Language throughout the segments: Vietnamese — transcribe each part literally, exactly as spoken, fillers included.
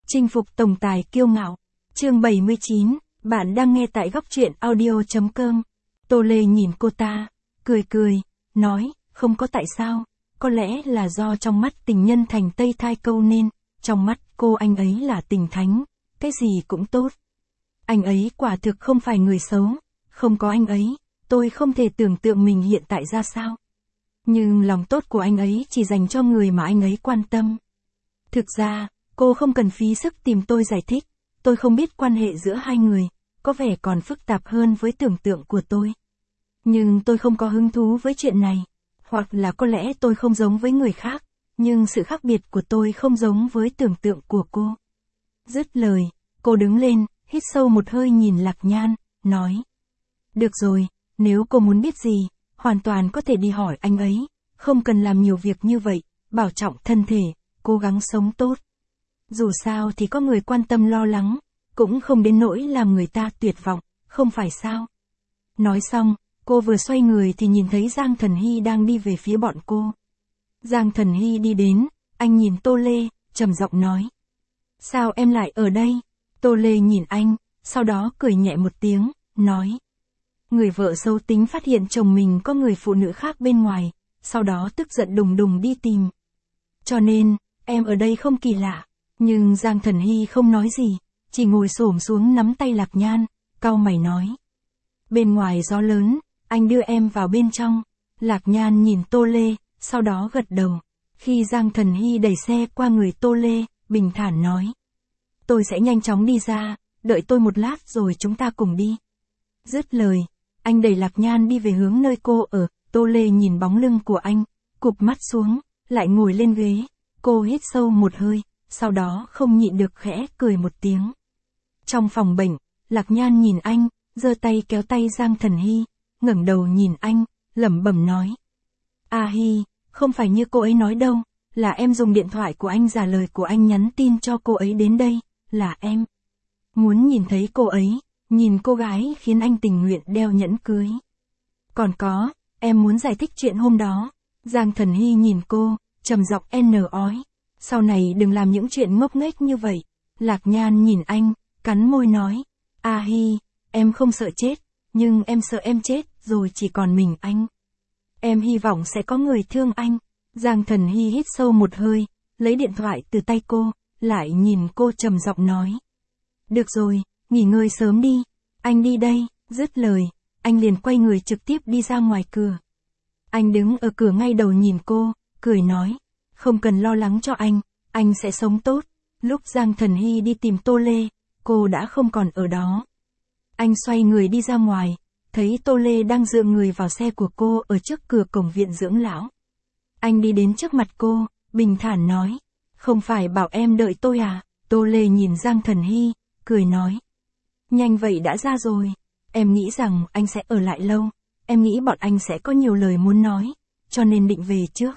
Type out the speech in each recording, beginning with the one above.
Chinh phục tổng tài kiêu ngạo. Chương bảy mươi chín, bạn đang nghe tại góc truyện audio.com. Tô Lê nhìn cô ta, cười cười, nói, không có tại sao, có lẽ là do trong mắt tình nhân thành Tây Thai câu nên, trong mắt cô anh ấy là tình thánh, cái gì cũng tốt. Anh ấy quả thực không phải người xấu, không có anh ấy, tôi không thể tưởng tượng mình hiện tại ra sao. Nhưng lòng tốt của anh ấy chỉ dành cho người mà anh ấy quan tâm. Thực ra, cô không cần phí sức tìm tôi giải thích, tôi không biết quan hệ giữa hai người, có vẻ còn phức tạp hơn với tưởng tượng của tôi. Nhưng tôi không có hứng thú với chuyện này, hoặc là có lẽ tôi không giống với người khác, nhưng sự khác biệt của tôi không giống với tưởng tượng của cô. Dứt lời, cô đứng lên, hít sâu một hơi nhìn Lạc Nhan, nói. Được rồi, nếu cô muốn biết gì, hoàn toàn có thể đi hỏi anh ấy, không cần làm nhiều việc như vậy, bảo trọng thân thể, cố gắng sống tốt. Dù sao thì có người quan tâm lo lắng, cũng không đến nỗi làm người ta tuyệt vọng, không phải sao? Nói xong, cô vừa xoay người thì nhìn thấy Giang Thần Hy đang đi về phía bọn cô. Giang Thần Hy đi đến, anh nhìn Tô Lê, trầm giọng nói. Sao em lại ở đây? Tô Lê nhìn anh, sau đó cười nhẹ một tiếng, nói. Người vợ xấu tính phát hiện chồng mình có người phụ nữ khác bên ngoài, sau đó tức giận đùng đùng đi tìm. Cho nên, em ở đây không kỳ lạ. Nhưng Giang Thần Hy không nói gì, chỉ ngồi xổm xuống nắm tay Lạc Nhan, cau mày nói. Bên ngoài gió lớn, anh đưa em vào bên trong. Lạc Nhan nhìn Tô Lê, sau đó gật đầu. Khi Giang Thần Hy đẩy xe qua người Tô Lê, bình thản nói. Tôi sẽ nhanh chóng đi ra, đợi tôi một lát rồi chúng ta cùng đi. Dứt lời, anh đẩy Lạc Nhan đi về hướng nơi cô ở. Tô Lê nhìn bóng lưng của anh, cụp mắt xuống, lại ngồi lên ghế. Cô hít sâu một hơi, sau đó không nhịn được khẽ cười một tiếng. Trong phòng bệnh, Lạc Nhan nhìn anh, giơ tay kéo tay Giang Thần Hy, ngẩng đầu nhìn anh, lẩm bẩm nói. A Hy, không phải như cô ấy nói đâu, là em dùng điện thoại của anh giả lời của anh nhắn tin cho cô ấy đến đây, là em. Muốn nhìn thấy cô ấy, nhìn cô gái khiến anh tình nguyện đeo nhẫn cưới. Còn có, em muốn giải thích chuyện hôm đó. Giang Thần Hy nhìn cô, trầm giọng n ói. Sau này đừng làm những chuyện ngốc nghếch như vậy. Lạc Nhan nhìn anh, cắn môi nói. A Hy, em không sợ chết, nhưng em sợ em chết rồi chỉ còn mình anh. Em hy vọng sẽ có người thương anh. Giang Thần Hy hít sâu một hơi, lấy điện thoại từ tay cô, lại nhìn cô trầm giọng nói. Được rồi, nghỉ ngơi sớm đi, anh đi đây. Dứt lời, anh liền quay người trực tiếp đi ra ngoài cửa. Anh đứng ở cửa ngay đầu nhìn cô, cười nói. Không cần lo lắng cho anh, anh sẽ sống tốt. Lúc Giang Thần Hy đi tìm Tô Lê, cô đã không còn ở đó. Anh xoay người đi ra ngoài, thấy Tô Lê đang dựa người vào xe của cô ở trước cửa cổng viện dưỡng lão. Anh đi đến trước mặt cô, bình thản nói. Không phải bảo em đợi tôi à? Tô Lê nhìn Giang Thần Hy, cười nói. Nhanh vậy đã ra rồi. Em nghĩ rằng anh sẽ ở lại lâu. Em nghĩ bọn anh sẽ có nhiều lời muốn nói, cho nên định về trước.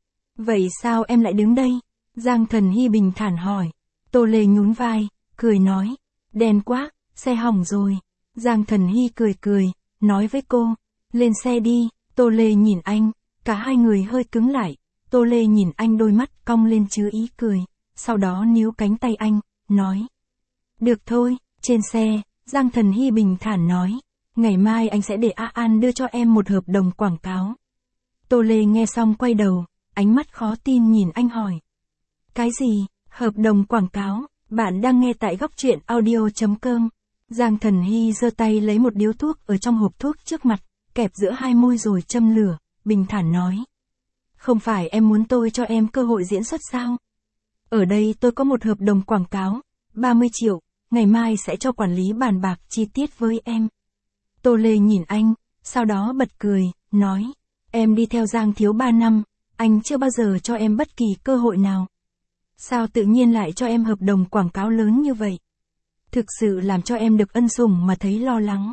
Vậy sao em lại đứng đây? Giang Thần Hy bình thản hỏi. Tô Lê nhún vai, cười nói. Đen quá, xe hỏng rồi. Giang Thần Hy cười cười, nói với cô. Lên xe đi. Tô Lê nhìn anh, cả hai người hơi cứng lại. Tô Lê nhìn anh đôi mắt cong lên chứa ý cười. Sau đó níu cánh tay anh, nói. Được thôi. Trên xe, Giang Thần Hy bình thản nói. Ngày mai anh sẽ để A An đưa cho em một hợp đồng quảng cáo. Tô Lê nghe xong quay đầu, ánh mắt khó tin nhìn anh hỏi. Cái gì? Hợp đồng quảng cáo? Bạn đang nghe tại góc truyện audio.com. Giang Thần Hy giơ tay lấy một điếu thuốc ở trong hộp thuốc trước mặt, kẹp giữa hai môi rồi châm lửa, bình thản nói. Không phải em muốn tôi cho em cơ hội diễn xuất sao? Ở đây tôi có một hợp đồng quảng cáo, ba mươi triệu, ngày mai sẽ cho quản lý bàn bạc chi tiết với em. Tô Lê nhìn anh, sau đó bật cười, nói. Em đi theo Giang Thiếu ba năm, anh chưa bao giờ cho em bất kỳ cơ hội nào. Sao tự nhiên lại cho em hợp đồng quảng cáo lớn như vậy? Thực sự làm cho em được ân sủng mà thấy lo lắng.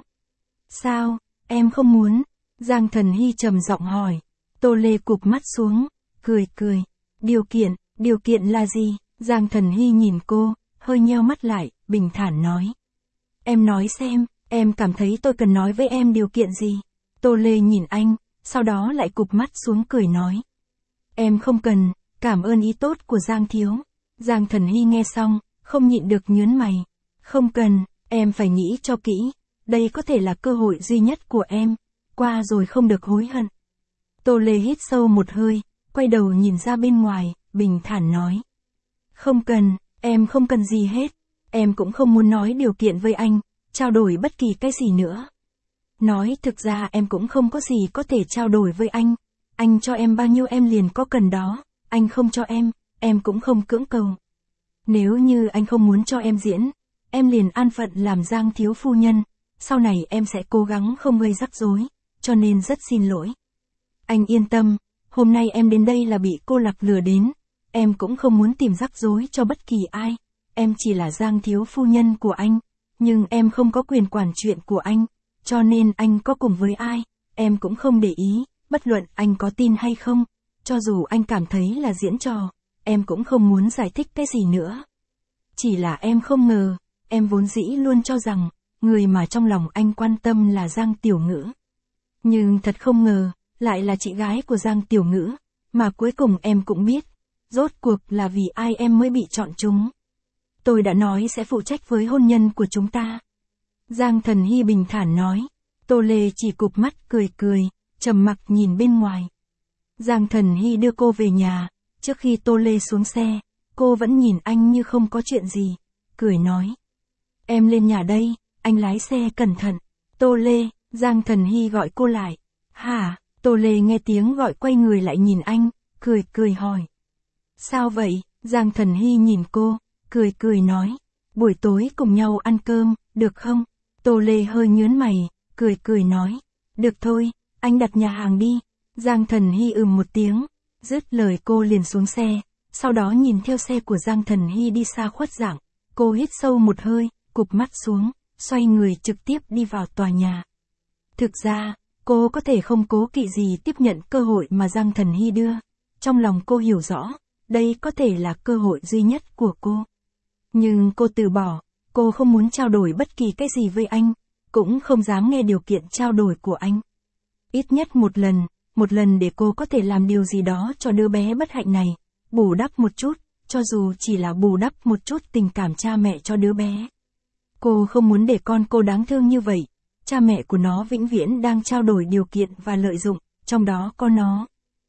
Sao, em không muốn? Giang Thần Hy trầm giọng hỏi. Tô Lê cụp mắt xuống, cười cười. Điều kiện, điều kiện là gì? Giang Thần Hy nhìn cô, hơi nheo mắt lại, bình thản nói. Em nói xem, em cảm thấy tôi cần nói với em điều kiện gì? Tô Lê nhìn anh, sau đó lại cụp mắt xuống cười nói. Em không cần, cảm ơn ý tốt của Giang Thiếu. Giang Thần Hy nghe xong, không nhịn được nhớn mày. Không cần, em phải nghĩ cho kỹ, đây có thể là cơ hội duy nhất của em, qua rồi không được hối hận. Tô Lê hít sâu một hơi, quay đầu nhìn ra bên ngoài, bình thản nói. Không cần, em không cần gì hết, em cũng không muốn nói điều kiện với anh, trao đổi bất kỳ cái gì nữa. Nói thực ra em cũng không có gì có thể trao đổi với anh, anh cho em bao nhiêu em liền có cần đó, anh không cho em, em cũng không cưỡng cầu. Nếu như anh không muốn cho em diễn, em liền an phận làm Giang thiếu phu nhân, sau này em sẽ cố gắng không gây rắc rối, cho nên rất xin lỗi. Anh yên tâm, hôm nay em đến đây là bị cô Lạc lừa đến, em cũng không muốn tìm rắc rối cho bất kỳ ai, em chỉ là Giang thiếu phu nhân của anh, nhưng em không có quyền quản chuyện của anh, cho nên anh có cùng với ai, em cũng không để ý, bất luận anh có tin hay không, cho dù anh cảm thấy là diễn trò, em cũng không muốn giải thích cái gì nữa. Chỉ là em không ngờ, em vốn dĩ luôn cho rằng, người mà trong lòng anh quan tâm là Giang Tiểu Ngữ. Nhưng thật không ngờ, lại là chị gái của Giang Tiểu Ngữ, mà cuối cùng em cũng biết, rốt cuộc là vì ai em mới bị chọn chúng. Tôi đã nói sẽ phụ trách với hôn nhân của chúng ta. Giang Thần Hy bình thản nói, Tô Lê chỉ cụp mắt cười cười, trầm mặc nhìn bên ngoài. Giang Thần Hy đưa cô về nhà, trước khi Tô Lê xuống xe, cô vẫn nhìn anh như không có chuyện gì, cười nói. Em lên nhà đây, anh lái xe cẩn thận. Tô Lê, Giang Thần Hy gọi cô lại. Hả? Tô Lê nghe tiếng gọi quay người lại nhìn anh, cười cười hỏi. Sao vậy? Giang Thần Hy nhìn cô, cười cười nói. Buổi tối cùng nhau ăn cơm, được không? Tô Lê hơi nhớn mày, cười cười nói. Được thôi, anh đặt nhà hàng đi. Giang Thần Hy ừm một tiếng, dứt lời cô liền xuống xe, sau đó nhìn theo xe của Giang Thần Hy đi xa khuất dạng, cô hít sâu một hơi, cụp mắt xuống, xoay người trực tiếp đi vào tòa nhà. Thực ra, cô có thể không cố kỵ gì tiếp nhận cơ hội mà Giang Thần Hy đưa, trong lòng cô hiểu rõ, đây có thể là cơ hội duy nhất của cô. Nhưng cô từ bỏ, cô không muốn trao đổi bất kỳ cái gì với anh, cũng không dám nghe điều kiện trao đổi của anh. Ít nhất một lần, một lần để cô có thể làm điều gì đó cho đứa bé bất hạnh này, bù đắp một chút, cho dù chỉ là bù đắp một chút tình cảm cha mẹ cho đứa bé. Cô không muốn để con cô đáng thương như vậy, cha mẹ của nó vĩnh viễn đang trao đổi điều kiện và lợi dụng, trong đó có nó.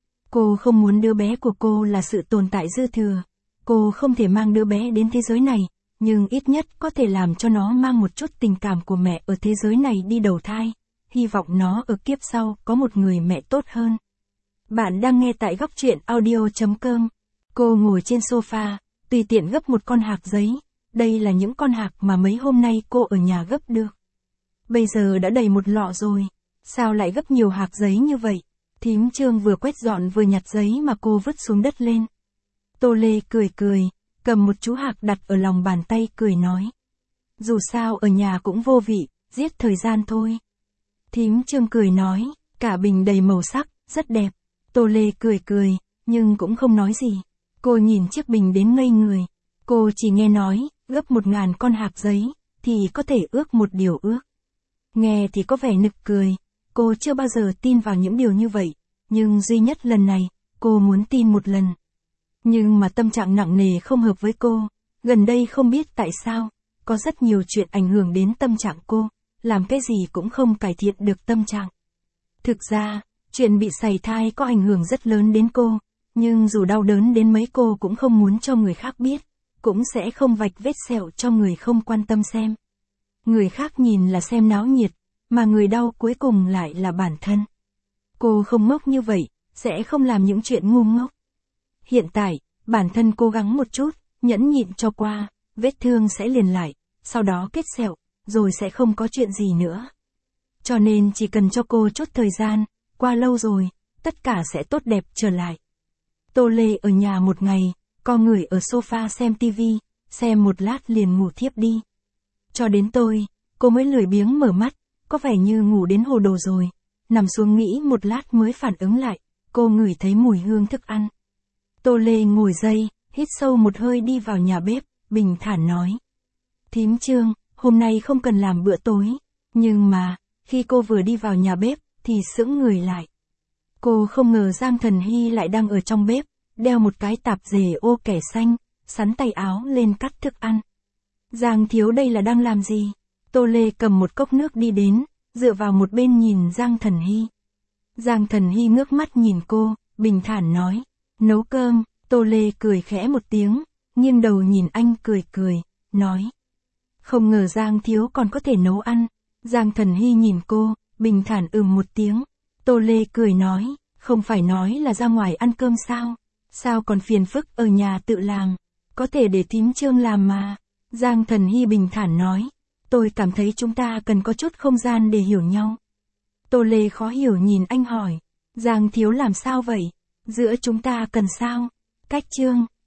Cô không muốn đứa bé của cô là sự tồn tại dư thừa, cô không thể mang đứa bé đến thế giới này, nhưng ít nhất có thể làm cho nó mang một chút tình cảm của mẹ ở thế giới này đi đầu thai, hy vọng nó ở kiếp sau có một người mẹ tốt hơn. Bạn đang nghe tại góc truyện audio chấm com. Cô ngồi trên sofa, tùy tiện gấp một con hạc giấy, đây là những con hạc mà mấy hôm nay cô ở nhà gấp được. Bây giờ đã đầy một lọ rồi, sao lại gấp nhiều hạc giấy như vậy? Thím Trương vừa quét dọn vừa nhặt giấy mà cô vứt xuống đất lên. Tô Lê cười cười, cầm một chú hạc đặt ở lòng bàn tay cười nói. Dù sao ở nhà cũng vô vị, giết thời gian thôi. Thím Trương cười nói, cả bình đầy màu sắc, rất đẹp. Tô Lê cười cười, nhưng cũng không nói gì. Cô nhìn chiếc bình đến ngây người. Cô chỉ nghe nói, gấp một ngàn con hạc giấy, thì có thể ước một điều ước. Nghe thì có vẻ nực cười, cô chưa bao giờ tin vào những điều như vậy, nhưng duy nhất lần này, cô muốn tin một lần. Nhưng mà tâm trạng nặng nề không hợp với cô, gần đây không biết tại sao, có rất nhiều chuyện ảnh hưởng đến tâm trạng cô, làm cái gì cũng không cải thiện được tâm trạng. Thực ra, chuyện bị sảy thai có ảnh hưởng rất lớn đến cô, nhưng dù đau đớn đến mấy cô cũng không muốn cho người khác biết, cũng sẽ không vạch vết sẹo cho người không quan tâm xem. Người khác nhìn là xem náo nhiệt, mà người đau cuối cùng lại là bản thân. Cô không ngốc như vậy, sẽ không làm những chuyện ngu ngốc. Hiện tại, bản thân cố gắng một chút, nhẫn nhịn cho qua, vết thương sẽ liền lại, sau đó kết sẹo, rồi sẽ không có chuyện gì nữa. Cho nên chỉ cần cho cô chút thời gian, qua lâu rồi, tất cả sẽ tốt đẹp trở lại. Tô Lê ở nhà một ngày, co người ở sofa xem tivi, xem một lát liền ngủ thiếp đi. Cho đến tôi, cô mới lười biếng mở mắt, có vẻ như ngủ đến hồ đồ rồi, nằm xuống nghĩ một lát mới phản ứng lại, cô ngửi thấy mùi hương thức ăn. Tô Lê ngồi dậy, hít sâu một hơi đi vào nhà bếp, bình thản nói. Thím Trương, hôm nay không cần làm bữa tối, nhưng mà, khi cô vừa đi vào nhà bếp, thì sững người lại. Cô không ngờ Giang Thần Hy lại đang ở trong bếp, đeo một cái tạp dề ô kẻ xanh, sắn tay áo lên cắt thức ăn. Giang thiếu đây là đang làm gì? Tô Lê cầm một cốc nước đi đến, dựa vào một bên nhìn Giang Thần Hy. Giang Thần Hy ngước mắt nhìn cô, bình thản nói, nấu cơm. Tô Lê cười khẽ một tiếng, nghiêng đầu nhìn anh cười cười, nói. Không ngờ Giang thiếu còn có thể nấu ăn. Giang Thần Hy nhìn cô, bình thản ừm một tiếng. Tô Lê cười nói, không phải nói là ra ngoài ăn cơm sao? Sao còn phiền phức ở nhà tự làm? Có thể để thím Trương làm mà. Giang Thần Hy bình thản nói, tôi cảm thấy chúng ta cần có chút không gian để hiểu nhau. Tô Lê khó hiểu nhìn anh hỏi, Giang thiếu làm sao vậy? Giữa chúng ta cần sao? Cách Trương,